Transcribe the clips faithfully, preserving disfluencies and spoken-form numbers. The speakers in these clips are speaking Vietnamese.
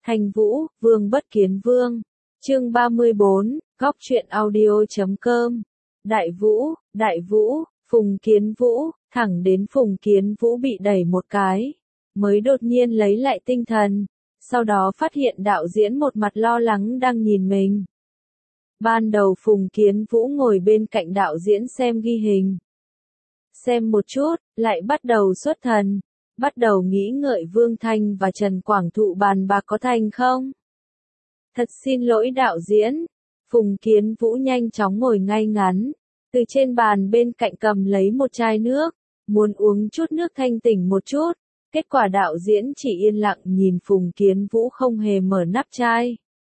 Thành Vũ, Vương Bất Kiến Vương. Chương ba mươi bốn, góc truyện audio chấm com. Đại Vũ, Đại Vũ, Phùng Kiến Vũ, thẳng đến Phùng Kiến Vũ bị đẩy một cái, mới đột nhiên lấy lại tinh thần, sau đó phát hiện đạo diễn một mặt lo lắng đang nhìn mình. Ban đầu Phùng Kiến Vũ ngồi bên cạnh đạo diễn xem ghi hình. Xem một chút, lại bắt đầu xuất thần, bắt đầu nghĩ ngợi Vương Thanh và Trần Quảng Thụ bàn bạc có thành không? Thật xin lỗi đạo diễn. Phùng Kiến Vũ nhanh chóng ngồi ngay ngắn, từ trên bàn bên cạnh cầm lấy một chai nước, muốn uống chút nước thanh tỉnh một chút, kết quả đạo diễn chỉ yên lặng nhìn Phùng Kiến Vũ không hề mở nắp chai.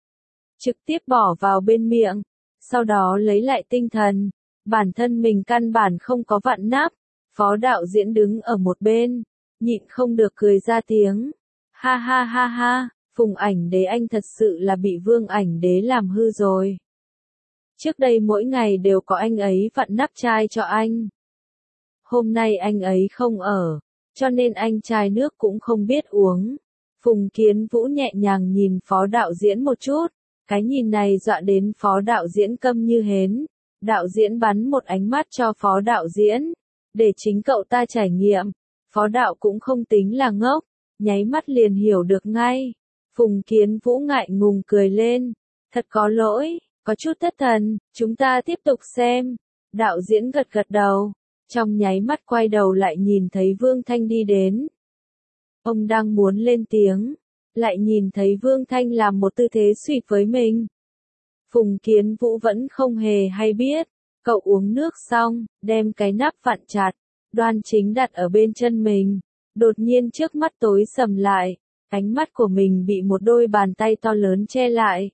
Trực tiếp bỏ vào bên miệng, sau đó lấy lại tinh thần, bản thân mình căn bản không có vặn nắp, phó đạo diễn đứng ở một bên, nhịn không được cười ra tiếng. Ha ha ha ha, Phùng Ảnh Đế anh thật sự là bị Vương Ảnh Đế làm hư rồi. Trước đây mỗi ngày đều có anh ấy vặn nắp chai cho anh. Hôm nay anh ấy không ở, cho nên anh chai nước cũng không biết uống. Phùng Kiến Vũ nhẹ nhàng nhìn phó đạo diễn một chút, cái nhìn này dọa đến phó đạo diễn câm như hến. Đạo diễn bắn một ánh mắt cho phó đạo diễn, để chính cậu ta trải nghiệm. Phó đạo cũng không tính là ngốc, nháy mắt liền hiểu được ngay. Phùng Kiến Vũ ngại ngùng cười lên, thật có lỗi, có chút thất thần, chúng ta tiếp tục xem. Đạo diễn gật gật đầu, trong nháy mắt quay đầu lại nhìn thấy Vương Thanh đi đến. Ông đang muốn lên tiếng, lại nhìn thấy Vương Thanh làm một tư thế suýt với mình. Phùng Kiến Vũ vẫn không hề hay biết, cậu uống nước xong, đem cái nắp vặn chặt, đoan chính đặt ở bên chân mình, đột nhiên trước mắt tối sầm lại, ánh mắt của mình bị một đôi bàn tay to lớn che lại.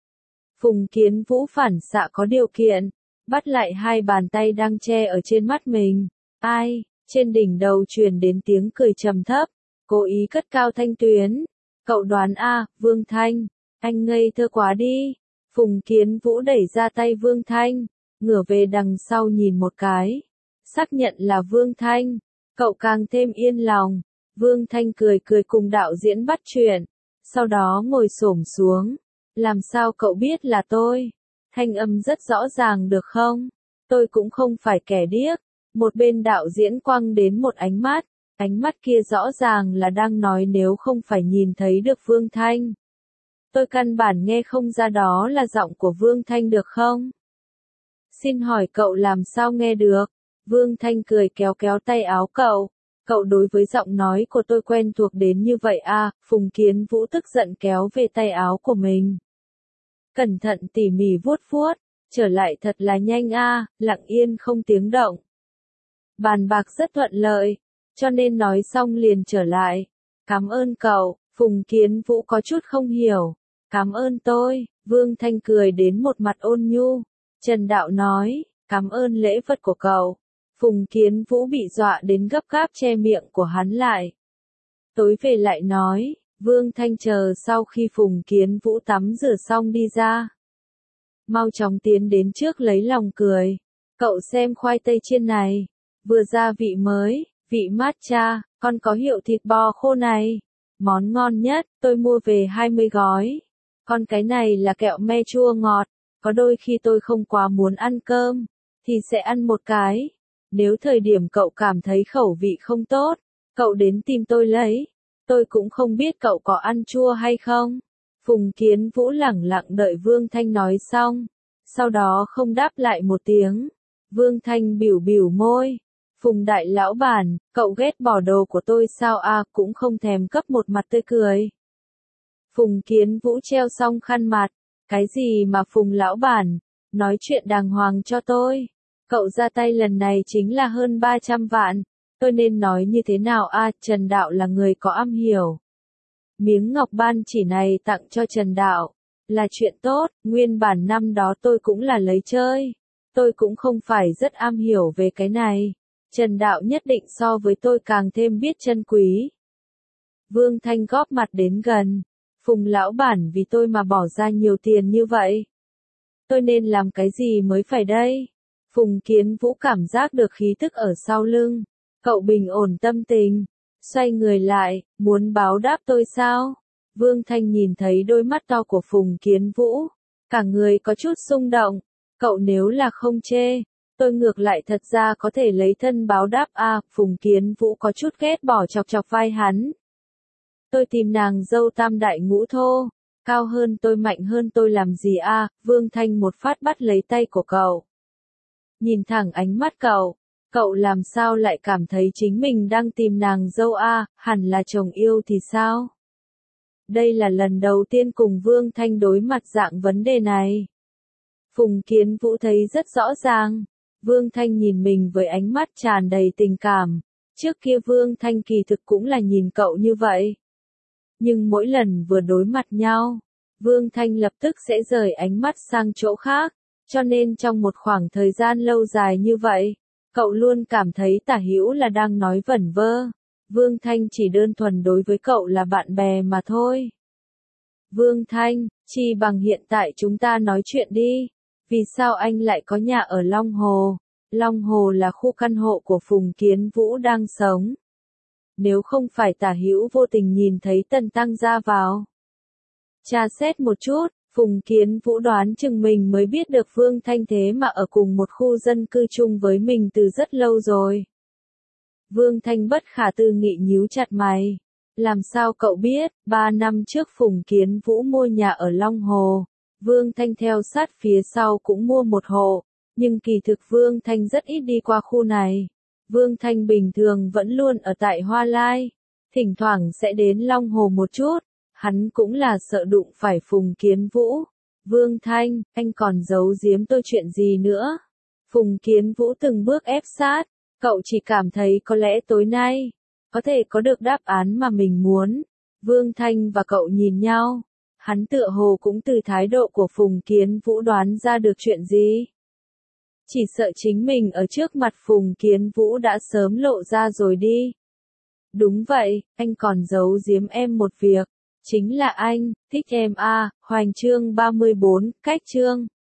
Phùng Kiến Vũ phản xạ có điều kiện, bắt lại hai bàn tay đang che ở trên mắt mình. Ai? Trên đỉnh đầu truyền đến tiếng cười trầm thấp, cố ý cất cao thanh tuyến. Cậu đoán a, Vương Thanh, anh ngây thơ quá đi. Phùng Kiến Vũ đẩy ra tay Vương Thanh, ngửa về đằng sau nhìn một cái, xác nhận là Vương Thanh, cậu càng thêm yên lòng. Vương Thanh cười cười cùng đạo diễn bắt chuyện, sau đó ngồi xổm xuống. Làm sao cậu biết là tôi? Thanh âm rất rõ ràng được không? Tôi cũng không phải kẻ điếc. Một bên đạo diễn quăng đến một ánh mắt, ánh mắt kia rõ ràng là đang nói nếu không phải nhìn thấy được Vương Thanh. Tôi căn bản nghe không ra đó là giọng của Vương Thanh được không? Xin hỏi cậu làm sao nghe được? Vương Thanh cười kéo kéo tay áo cậu. Cậu đối với giọng nói của tôi quen thuộc đến như vậy à? Phùng Kiến Vũ tức giận kéo về tay áo của mình. Cẩn thận tỉ mỉ vuốt vuốt, trở lại thật là nhanh a, lặng yên không tiếng động. Bàn bạc rất thuận lợi, cho nên nói xong liền trở lại. Cảm ơn cậu. Phùng Kiến Vũ có chút không hiểu. Cảm ơn tôi. Vương Thanh cười đến một mặt ôn nhu. Trần Đạo nói, cảm ơn lễ vật của cậu. Phùng Kiến Vũ bị dọa đến gấp gáp che miệng của hắn lại. Tối về lại nói, Vương Thanh chờ sau khi Phùng Kiến Vũ tắm rửa xong đi ra. Mau chóng tiến đến trước lấy lòng cười. Cậu xem khoai tây chiên này, vừa gia vị mới, vị matcha, còn có hiệu thịt bò khô này. Món ngon nhất, tôi mua về hai mươi gói. Còn cái này là kẹo me chua ngọt, có đôi khi tôi không quá muốn ăn cơm, thì sẽ ăn một cái. Nếu thời điểm cậu cảm thấy khẩu vị không tốt, cậu đến tìm tôi lấy. Tôi cũng không biết cậu có ăn chua hay không. Phùng Kiến Vũ lẳng lặng đợi Vương Thanh nói xong, sau đó không đáp lại một tiếng. Vương Thanh bỉu bỉu môi. Phùng đại lão bản, cậu ghét bỏ đồ của tôi sao à, cũng không thèm cấp một mặt tươi cười. Phùng Kiến Vũ treo xong khăn mặt, cái gì mà Phùng lão bản, nói chuyện đàng hoàng cho tôi. Cậu ra tay lần này chính là hơn ba trăm vạn, tôi nên nói như thế nào à, Trần Đạo là người có am hiểu. Miếng ngọc ban chỉ này tặng cho Trần Đạo, là chuyện tốt, nguyên bản năm đó tôi cũng là lấy chơi. Tôi cũng không phải rất am hiểu về cái này. Trần Đạo nhất định so với tôi càng thêm biết trân quý. Vương Thanh góp mặt đến gần. Phùng lão bản vì tôi mà bỏ ra nhiều tiền như vậy. Tôi nên làm cái gì mới phải đây? Phùng Kiến Vũ cảm giác được khí tức ở sau lưng. Cậu bình ổn tâm tình. Xoay người lại, muốn báo đáp tôi sao? Vương Thanh nhìn thấy đôi mắt to của Phùng Kiến Vũ, cả người có chút xung động. Cậu nếu là không chê, tôi ngược lại thật ra có thể lấy thân báo đáp a. Phùng Kiến Vũ có chút ghét bỏ chọc chọc vai hắn. Tôi tìm nàng dâu tam đại ngũ thô, cao hơn tôi mạnh hơn tôi làm gì a? Vương Thanh một phát bắt lấy tay của cậu. Nhìn thẳng ánh mắt cậu, cậu làm sao lại cảm thấy chính mình đang tìm nàng dâu a? Hẳn là chồng yêu thì sao? Đây là lần đầu tiên cùng Vương Thanh đối mặt dạng vấn đề này. Phùng Kiến Vũ thấy rất rõ ràng. Vương Thanh nhìn mình với ánh mắt tràn đầy tình cảm. Trước kia Vương Thanh kỳ thực cũng là nhìn cậu như vậy. Nhưng mỗi lần vừa đối mặt nhau, Vương Thanh lập tức sẽ rời ánh mắt sang chỗ khác. Cho nên trong một khoảng thời gian lâu dài như vậy, cậu luôn cảm thấy Tả Hữu là đang nói vẩn vơ. Vương Thanh chỉ đơn thuần đối với cậu là bạn bè mà thôi. Vương Thanh, chi bằng hiện tại chúng ta nói chuyện đi. Vì sao anh lại có nhà ở Long Hồ? Long Hồ là khu căn hộ của Phùng Kiến Vũ đang sống. Nếu không phải Tả Hữu vô tình nhìn thấy Tần Tăng ra vào. Tra xét một chút, Phùng Kiến Vũ đoán chừng mình mới biết được Vương Thanh thế mà ở cùng một khu dân cư chung với mình từ rất lâu rồi. Vương Thanh bất khả tư nghị nhíu chặt mày. Làm sao cậu biết, ba năm trước Phùng Kiến Vũ mua nhà ở Long Hồ, Vương Thanh theo sát phía sau cũng mua một hộ, nhưng kỳ thực Vương Thanh rất ít đi qua khu này. Vương Thanh bình thường vẫn luôn ở tại Hoa Lai, thỉnh thoảng sẽ đến Long Hồ một chút, hắn cũng là sợ đụng phải Phùng Kiến Vũ. Vương Thanh, anh còn giấu giếm tôi chuyện gì nữa? Phùng Kiến Vũ từng bước ép sát, cậu chỉ cảm thấy có lẽ tối nay, có thể có được đáp án mà mình muốn. Vương Thanh và cậu nhìn nhau, hắn tựa hồ cũng từ thái độ của Phùng Kiến Vũ đoán ra được chuyện gì. Chỉ sợ chính mình ở trước mặt Phùng Kiến Vũ đã sớm lộ ra rồi đi. Đúng vậy, anh còn giấu giếm em một việc, chính là anh, thích em a. Hoành chương ba mươi bốn, cách chương.